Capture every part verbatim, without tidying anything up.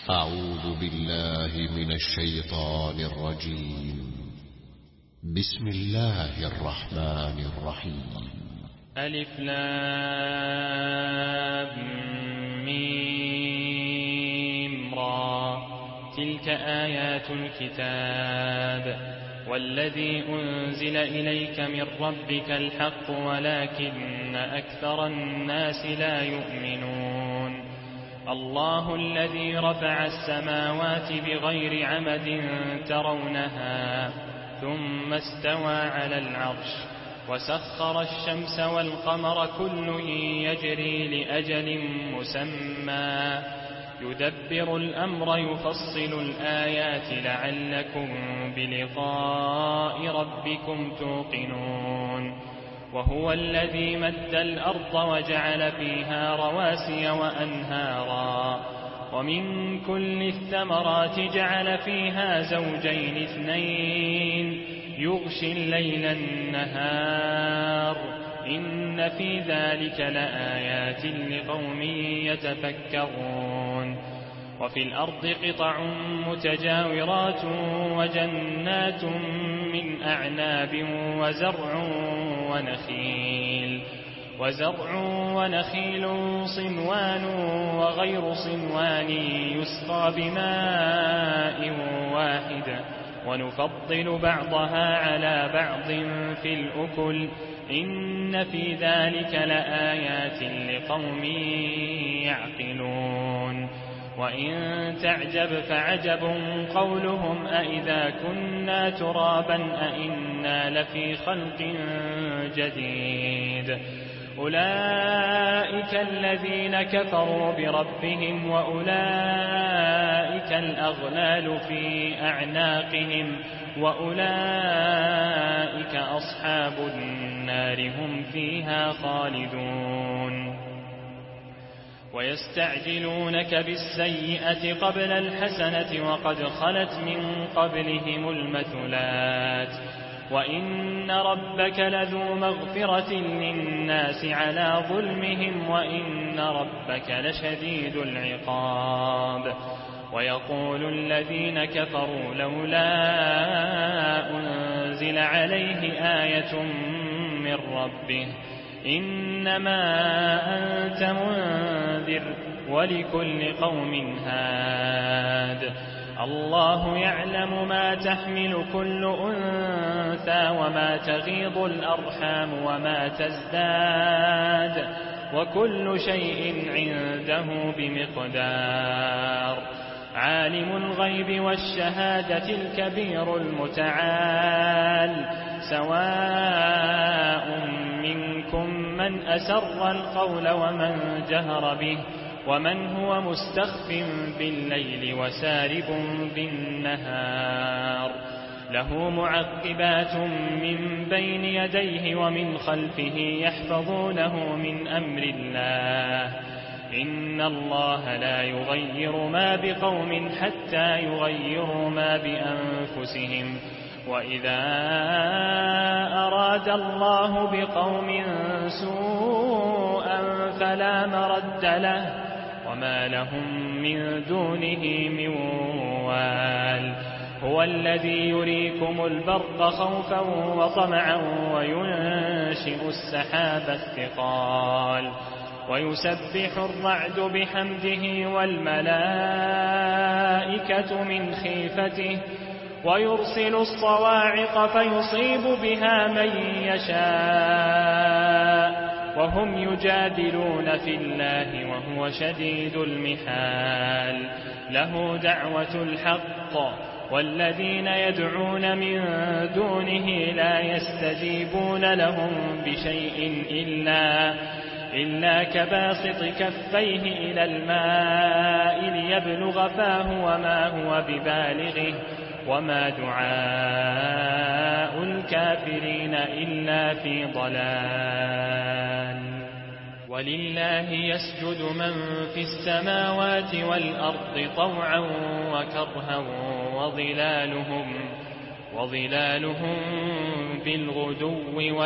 أعوذ بالله من الشيطان الرجيم. بسم الله الرحمن الرحيم. ألف لام ميم را. تلك آيات الكتاب والذي أنزل إليك من ربك الحق ولكن أكثر الناس لا يؤمنون. الله الذي رفع السماوات بغير عمد ترونها ثم استوى على العرش وسخر الشمس والقمر كل يجري لأجل مسمى يدبر الأمر يفصل الآيات لعلكم بلقاء ربكم توقنون. وهو الذي مد الأرض وجعل فيها رواسي وأنهارا ومن كل الثمرات جعل فيها زوجين اثنين يغشي الليل النهار إن في ذلك لآيات لقوم يتفكرون. وفي الأرض قطع متجاورات وجنات من أعناب وزرع ونخيل وزرع ونخيل صنوان وغير صنوان يسقى بماء واحد ونفضل بعضها على بعض في الأكل إن في ذلك لآيات لقوم يعقلون. وإن تعجب فعجب قولهم أإذا كنا ترابا أإنا لفي خلق جديد. أولئك الذين كفروا بربهم وأولئك الأغلال في أعناقهم وأولئك أصحاب النار هم فيها خالدون. ويستعجلونك بالسيئة قبل الحسنة وقد خلت من قبلهم المثلات وإن ربك لذو مغفرة للناس على ظلمهم وإن ربك لشديد العقاب. ويقول الذين كفروا لولا أنزل عليه آية من ربه إنما أنت منذر ولكل قوم هاد. الله يعلم ما تحمل كل أنثى وما تغيض الأرحام وما تزداد وكل شيء عنده بمقدار. عالم الغيب والشهادة الكبير المتعال سواء منكم من أسر القول ومن جهر به ومن هو مستخف بالليل وسارب بالنهار. له معقبات من بين يديه ومن خلفه يحفظونه من أمر الله إن الله لا يغير ما بقوم حتى يغيروا ما بأنفسهم وإذا أراد الله بقوم سوءا فلا مرد له وما لهم من دونه من وال. هو الذي يريكم البرق خوفا وطمعا وينشئ السحاب الثقال ويسبح الرعد بحمده والملائكة من خيفته ويرسل الصواعق فيصيب بها من يشاء وهم يجادلون في الله وهو شديد المحال. له دعوة الحق والذين يدعون من دونه لا يستجيبون لهم بشيء إلا إلا كباسط كفيه إلى الماء ليبلغ فاه وما هو ببالغه وما دعاء الكافرين إلا في ضلال. ولله يسجد من في السماوات والأرض طوعا وكرها وظلالهم, وظلالهم بالغدو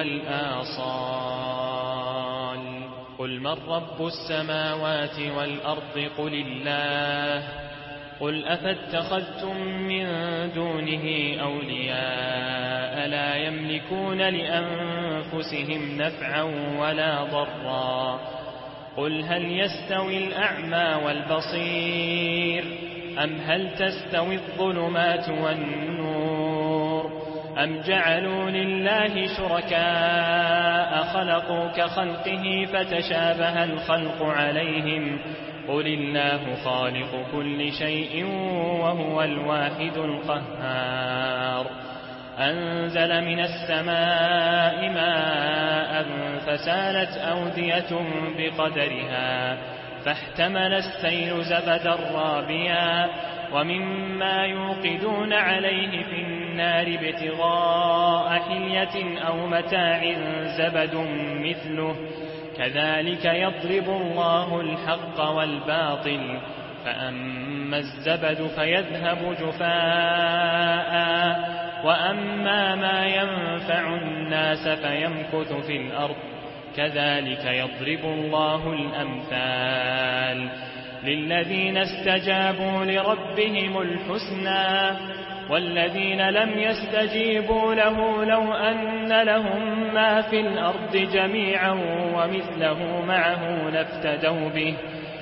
والآصال. قل من رب السماوات والأرض قل الله قل أفاتخذتم من دونه أولياء لا يملكون لأنفسهم نفعا ولا ضرا قل هل يستوي الأعمى والبصير أم هل تستوي الظلمات والنور أم جعلوا لله شركاء خلقوا كخلقه فتشابه الخلق عليهم قل الله خالق كل شيء وهو الواحد القهار أنزل من السماء ماء فسالت أودية بقدرها فاحتمل السيل زبدا رابيا ومما يوقدون عليه في النار ابتغاء حلية أو متاع زبد مثله كذلك يضرب الله الحق والباطل فأما الزبد فيذهب جفاء وأما ما ينفع الناس فيمكث في الأرض كذلك يضرب الله الأمثال للذين استجابوا لربهم الحسنى والذين لم يستجيبوا له لو أن لهم ما في الأرض جميعا ومثله معه لافتدوا به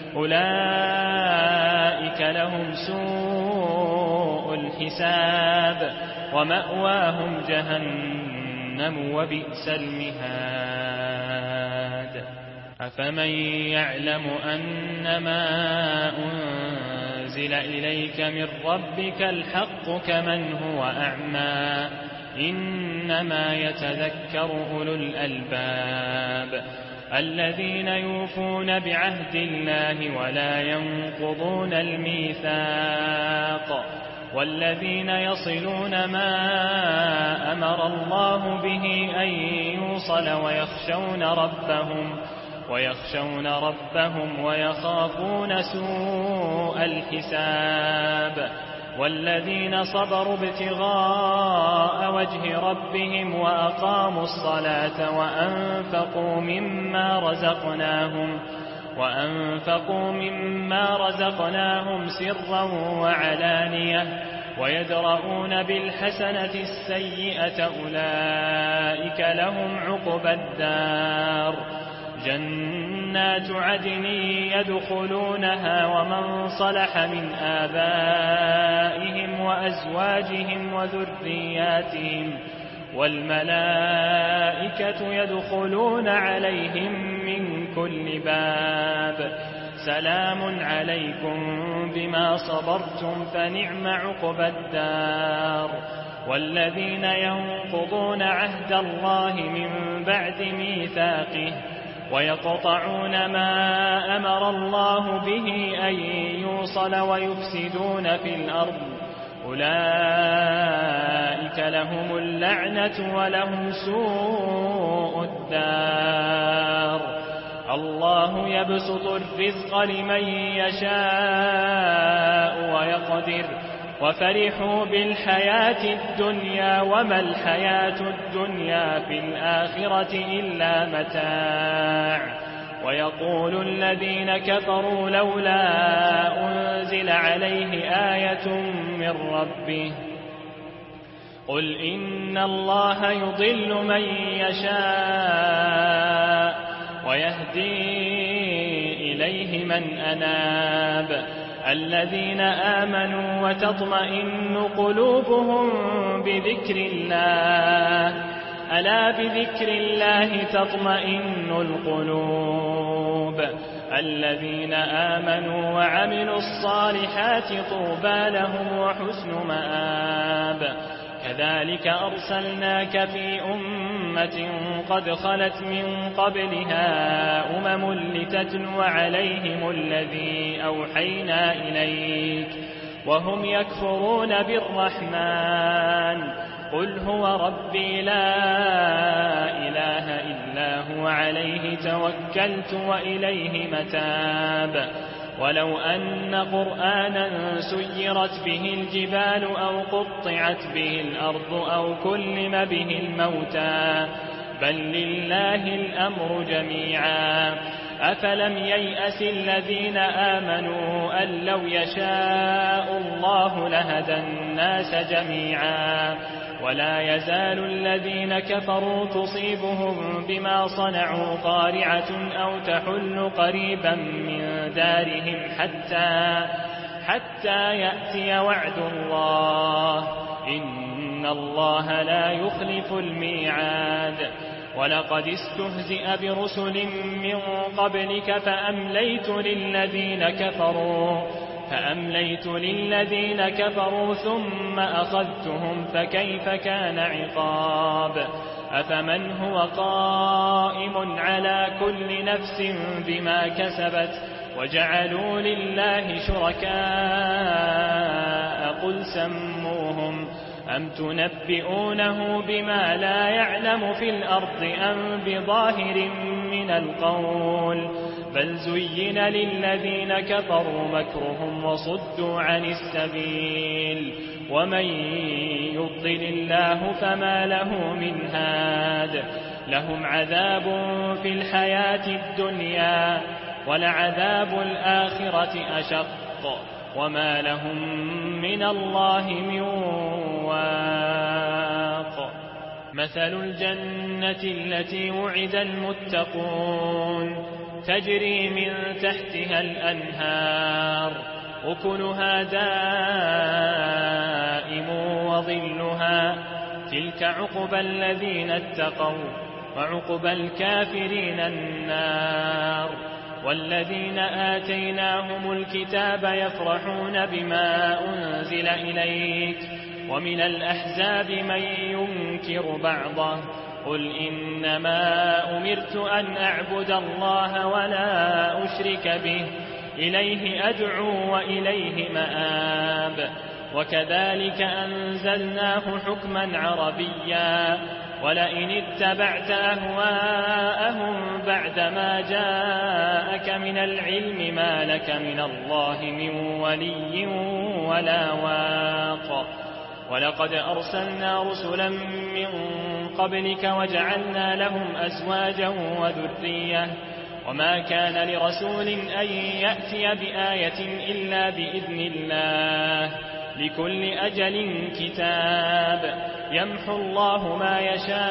أولئك لهم سوء الحساب ومأواهم جهنم وبئس المهاد أفمن يعلم أنما أنزل إليك من ربك الحق كمن هو أعمى إنما يتذكر أولو الألباب الذين يوفون بعهد الله ولا ينقضون الميثاق والذين يصلون ما أمر الله به أن يوصل ويخشون ربهم ويخشون ربهم ويخافون سوء الحساب والذين صبروا ابتغاء وجه ربهم وأقاموا الصلاة وأنفقوا مما رزقناهم وأنفقوا مما رزقناهم سرا وعلانية ويدرؤون بالحسنة السيئة أولئك لهم عقبى الدار جنات عدن يدخلونها ومن صلح من آبائهم وأزواجهم وذرياتهم والملائكة يدخلون عليهم من كل باب سلام عليكم بما صبرتم فنعم عقبى الدار والذين ينقضون عهد الله من بعد ميثاقه ويقطعون ما أمر الله به أن يوصل ويفسدون في الأرض أولئك لهم اللعنة ولهم سوء الدار الله يبسط الرزق لمن يشاء ويقدر وفرحوا بالحياة الدنيا وما الحياة الدنيا في الآخرة إلا متاع ويقول الذين كفروا لولا أنزل عليه آية من ربه قل إن الله يضل من يشاء ويهدي إليه من أناب الذين آمنوا وتطمئن قلوبهم بذكر الله ألا بذكر الله تطمئن القلوب الذين آمنوا وعملوا الصالحات طوبى لهم وحسن مآب كذلك أرسلناك في أمة قد خلت من قبلها أمم لتتلو عليهم الذي أوحينا إليك وهم يكفرون بالرحمن قل هو ربي لا إله إلا هو عليه توكلت وإليه متاب ولو أن قرآنا سيرت به الجبال أو قطعت به الأرض أو كلم به الموتى بل لله الأمر جميعا أفلم ييأس الذين آمنوا أن لو يشاء الله لهدى الناس جميعا. ولا يزال الذين كفروا تصيبهم بما صنعوا قارعة أو تحل قريبا من دارهم حتى, حتى يأتي وعد الله إن الله لا يخلف الميعاد. ولقد استهزئ برسل من قبلك فأمليت للذين كفروا فأمليت للذين كفروا ثم أخذتهم فكيف كان عقاب. أفمن هو قائم على كل نفس بما كسبت وجعلوا لله شركاء قل سموهم أم تنبئونه بما لا يعلم في الأرض أم بظاهر من القول بل زين للذين كفروا مكرهم وصدوا عن السبيل ومن يضلل الله فما له من هاد. لهم عذاب في الحياة الدنيا ولعذاب الآخرة أشق وما لهم من الله من واق. مثل الجنة التي وعد المتقون تجري من تحتها الأنهار أكلها دائم وظلها تلك عقبى الذين اتقوا وعقبى الكافرين النار. والذين آتيناهم الكتاب يفرحون بما أنزل إليك ومن الأحزاب من ينكر بعضه قل إنما أمرت أن أعبد الله ولا أشرك به إليه أدعو وإليه مآب. وكذلك أنزلناه حكما عربيا ولئن اتبعت أهواءهم بعدما جاءك من العلم ما لك من الله من ولي ولا واق. ولقد أرسلنا رسلا من قبلك وجعلنا لهم أزواجا وذرية وما كان لرسول أن يأتي بآية إلا بإذن الله لكل أجل كتاب يمحو الله ما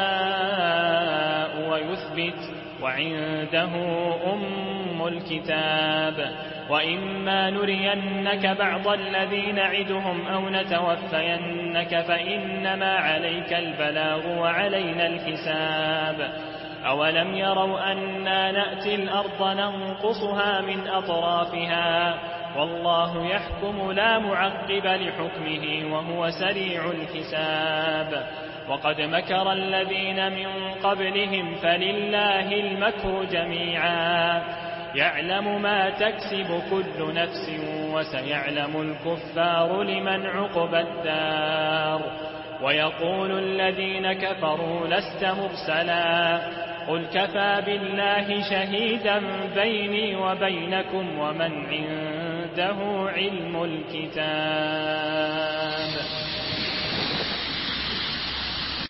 يشاء ويثبت وعنده أم الكتاب. وإما نرينك بعض الذي نعدهم أو نتوفينك فإنما عليك البلاغ وعلينا الحساب. أولم يروا أنا نأتي الأرض ننقصها من أطرافها والله يحكم لا معقب لحكمه وهو سريع الحساب. وقد مكر الذين من قبلهم فلله المكر جميعا يعلم ما تكسب كل نفس وسيعلم الكفار لمن عقبى الدار. ويقول الذين كفروا لست مرسلا قل كفى بالله شهيدا بيني وبينكم ومن عنده علم الكتاب.